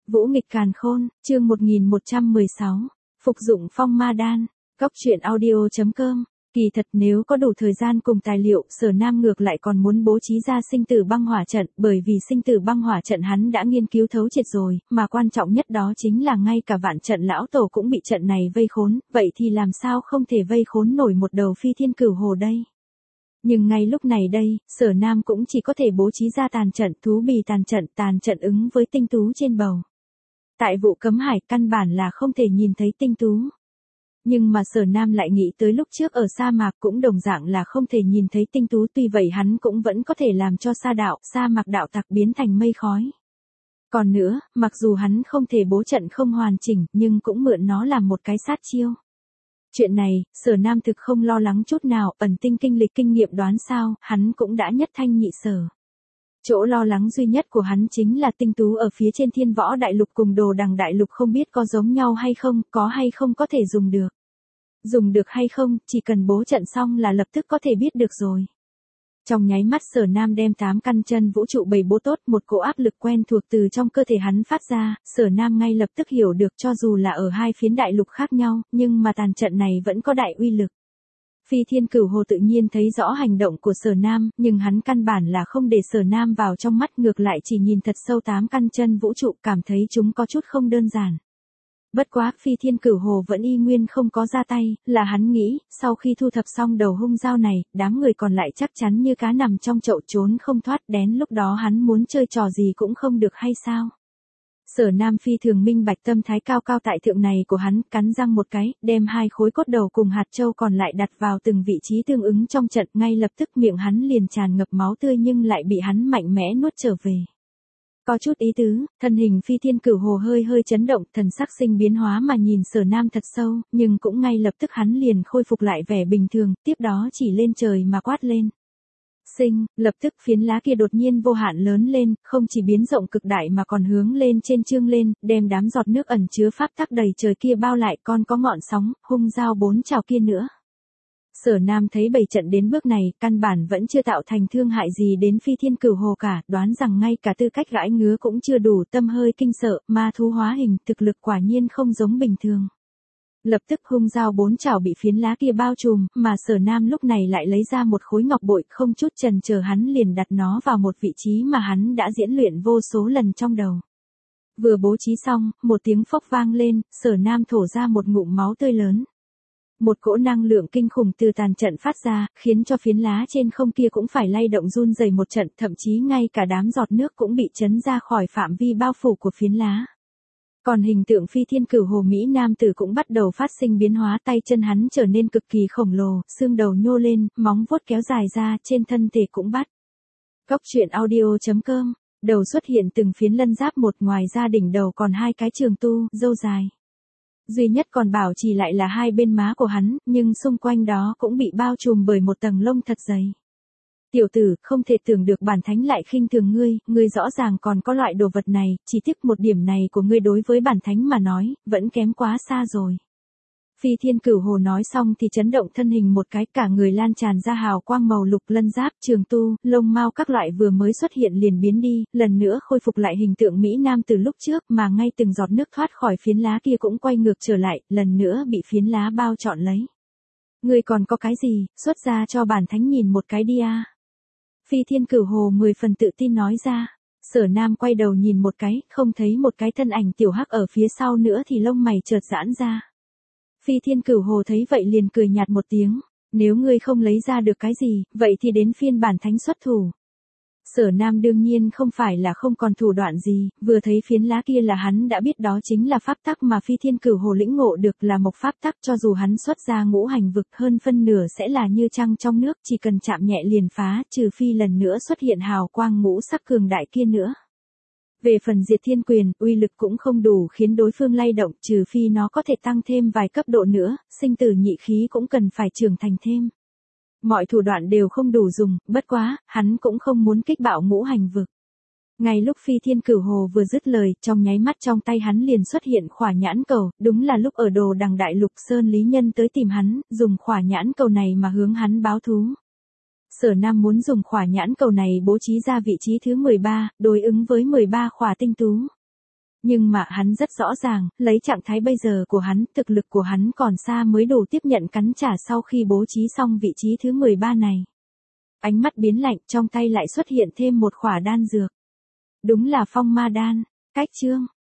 Vũ nghịch càn khôn, chương 1116. Phục dụng phong ma đan. Góc truyện audio.com. Kỳ thật nếu có đủ thời gian cùng tài liệu, Sở Nam ngược lại còn muốn bố trí ra sinh tử băng hỏa trận, bởi vì sinh tử băng hỏa trận hắn đã nghiên cứu thấu triệt rồi, mà quan trọng nhất đó chính là ngay cả vạn trận lão tổ cũng bị trận này vây khốn, vậy thì làm sao không thể vây khốn nổi một đầu phi thiên cửu hồ đây. Nhưng ngay lúc này đây, Sở Nam cũng chỉ có thể bố trí ra tàn trận, thú bì tàn trận ứng với tinh tú trên bầu. Tại vụ cấm hải căn bản là không thể nhìn thấy tinh tú. Nhưng mà Sở Nam lại nghĩ tới lúc trước ở sa mạc cũng đồng dạng là không thể nhìn thấy tinh tú, tuy vậy hắn cũng vẫn có thể làm cho sa mạc đạo tặc biến thành mây khói. Còn nữa, mặc dù hắn không thể bố trận không hoàn chỉnh, nhưng cũng mượn nó làm một cái sát chiêu. Chuyện này, Sở Nam thực không lo lắng chút nào, ẩn tinh kinh lịch kinh nghiệm đoán sao, hắn cũng đã nhất thanh nhị sở. Chỗ lo lắng duy nhất của hắn chính là tinh tú ở phía trên Thiên Võ Đại Lục cùng Đồ Đằng Đại Lục không biết có giống nhau hay không, có hay không có thể dùng được. Dùng được hay không, chỉ cần bố trận xong là lập tức có thể biết được rồi. Trong nháy mắt Sở Nam đem 8 căn chân vũ trụ bày bố tốt, một cỗ áp lực quen thuộc từ trong cơ thể hắn phát ra, Sở Nam ngay lập tức hiểu được cho dù là ở hai phiến đại lục khác nhau, nhưng mà tàn trận này vẫn có đại uy lực. Phi thiên cửu hồ tự nhiên thấy rõ hành động của Sở Nam, nhưng hắn căn bản là không để Sở Nam vào trong mắt, ngược lại chỉ nhìn thật sâu 8 căn chân vũ trụ, cảm thấy chúng có chút không đơn giản. Bất quá, phi thiên cửu hồ vẫn y nguyên không có ra tay, là hắn nghĩ, sau khi thu thập xong đầu hung dao này, đám người còn lại chắc chắn như cá nằm trong chậu trốn không thoát, đến lúc đó hắn muốn chơi trò gì cũng không được hay sao. Sở Nam phi thường minh bạch tâm thái cao cao tại thượng này của hắn, cắn răng một cái, đem 2 khối cốt đầu cùng hạt châu còn lại đặt vào từng vị trí tương ứng trong trận, ngay lập tức miệng hắn liền tràn ngập máu tươi nhưng lại bị hắn mạnh mẽ nuốt trở về. Có chút ý tứ, thân hình phi thiên cửu hồ hơi chấn động, thần sắc sinh biến hóa mà nhìn Sở Nam thật sâu, nhưng cũng ngay lập tức hắn liền khôi phục lại vẻ bình thường, tiếp đó chỉ lên trời mà quát lên. Lập tức phiến lá kia đột nhiên vô hạn lớn lên, không chỉ biến rộng cực đại mà còn hướng lên trên trương lên, đem đám giọt nước ẩn chứa pháp tắc đầy trời kia bao lại, còn có ngọn sóng, hung dao 4 trào kia nữa. Sở Nam thấy bày trận đến bước này, căn bản vẫn chưa tạo thành thương hại gì đến phi thiên cửu hồ cả, đoán rằng ngay cả tư cách gãi ngứa cũng chưa đủ, tâm hơi kinh sợ, ma thú hóa hình, thực lực quả nhiên không giống bình thường. Lập tức hung dao 4 trảo bị phiến lá kia bao trùm, mà Sở Nam lúc này lại lấy ra một khối ngọc bội, không chút chần chờ hắn liền đặt nó vào một vị trí mà hắn đã diễn luyện vô số lần trong đầu. Vừa bố trí xong, một tiếng phốc vang lên, Sở Nam thổ ra một ngụm máu tươi lớn. Một cỗ năng lượng kinh khủng từ tàn trận phát ra, khiến cho phiến lá trên không kia cũng phải lay động run rẩy một trận, thậm chí ngay cả đám giọt nước cũng bị chấn ra khỏi phạm vi bao phủ của phiến lá. Còn hình tượng phi thiên cửu hồ Mỹ nam tử cũng bắt đầu phát sinh biến hóa, tay chân hắn trở nên cực kỳ khổng lồ, xương đầu nhô lên, móng vuốt kéo dài ra, trên thân thể cũng bắt. Góc truyện audio.com, đầu xuất hiện từng phiến lân giáp một, ngoài ra đỉnh đầu còn 2 cái trường tu, râu dài. Duy nhất còn bảo trì lại là 2 bên má của hắn, nhưng xung quanh đó cũng bị bao trùm bởi một tầng lông thật dày. Tiểu tử, không thể tưởng được bản thánh lại khinh thường ngươi rõ ràng còn có loại đồ vật này, chỉ tiếc một điểm này của ngươi đối với bản thánh mà nói, vẫn kém quá xa rồi. Phi thiên cửu hồ nói xong thì chấn động thân hình một cái, cả người lan tràn ra hào quang màu lục, lân giáp, trường tu, lông mao các loại vừa mới xuất hiện liền biến đi, lần nữa khôi phục lại hình tượng Mỹ nam từ lúc trước, mà ngay từng giọt nước thoát khỏi phiến lá kia cũng quay ngược trở lại, lần nữa bị phiến lá bao trọn lấy. Ngươi còn có cái gì, xuất ra cho bản thánh nhìn một cái đi a. Phi thiên cửu hồ 10 phần tự tin nói ra. Sở Nam quay đầu nhìn một cái, không thấy một cái thân ảnh tiểu hắc ở phía sau nữa thì lông mày chợt giãn ra. Phi thiên cửu hồ thấy vậy liền cười nhạt một tiếng, nếu ngươi không lấy ra được cái gì, vậy thì đến phiên bản thánh xuất thủ. Sở Nam đương nhiên không phải là không còn thủ đoạn gì, vừa thấy phiến lá kia là hắn đã biết đó chính là pháp tắc mà phi thiên cửu hồ lĩnh ngộ được, là một pháp tắc, cho dù hắn xuất ra ngũ hành vực hơn phân nửa sẽ là như trăng trong nước, chỉ cần chạm nhẹ liền phá, trừ phi lần nữa xuất hiện hào quang ngũ sắc cường đại kia nữa. Về phần diệt thiên quyền, uy lực cũng không đủ khiến đối phương lay động, trừ phi nó có thể tăng thêm vài cấp độ nữa, sinh tử nhị khí cũng cần phải trưởng thành thêm. Mọi thủ đoạn đều không đủ dùng, bất quá, hắn cũng không muốn kích bạo ngũ hành vực. Ngay lúc phi thiên cửu hồ vừa dứt lời, trong nháy mắt trong tay hắn liền xuất hiện khỏa nhãn cầu, đúng là lúc ở Đồ Đằng Đại Lục Sơn Lý Nhân tới tìm hắn, dùng khỏa nhãn cầu này mà hướng hắn báo thú. Sở Nam muốn dùng khỏa nhãn cầu này bố trí ra vị trí thứ 13, đối ứng với 13 khỏa tinh tú. Nhưng mà hắn rất rõ ràng, lấy trạng thái bây giờ của hắn, thực lực của hắn còn xa mới đủ tiếp nhận cắn trả sau khi bố trí xong vị trí thứ 13 này. Ánh mắt biến lạnh, trong tay lại xuất hiện thêm một khỏa đan dược. Đúng là phong ma đan. Cách chương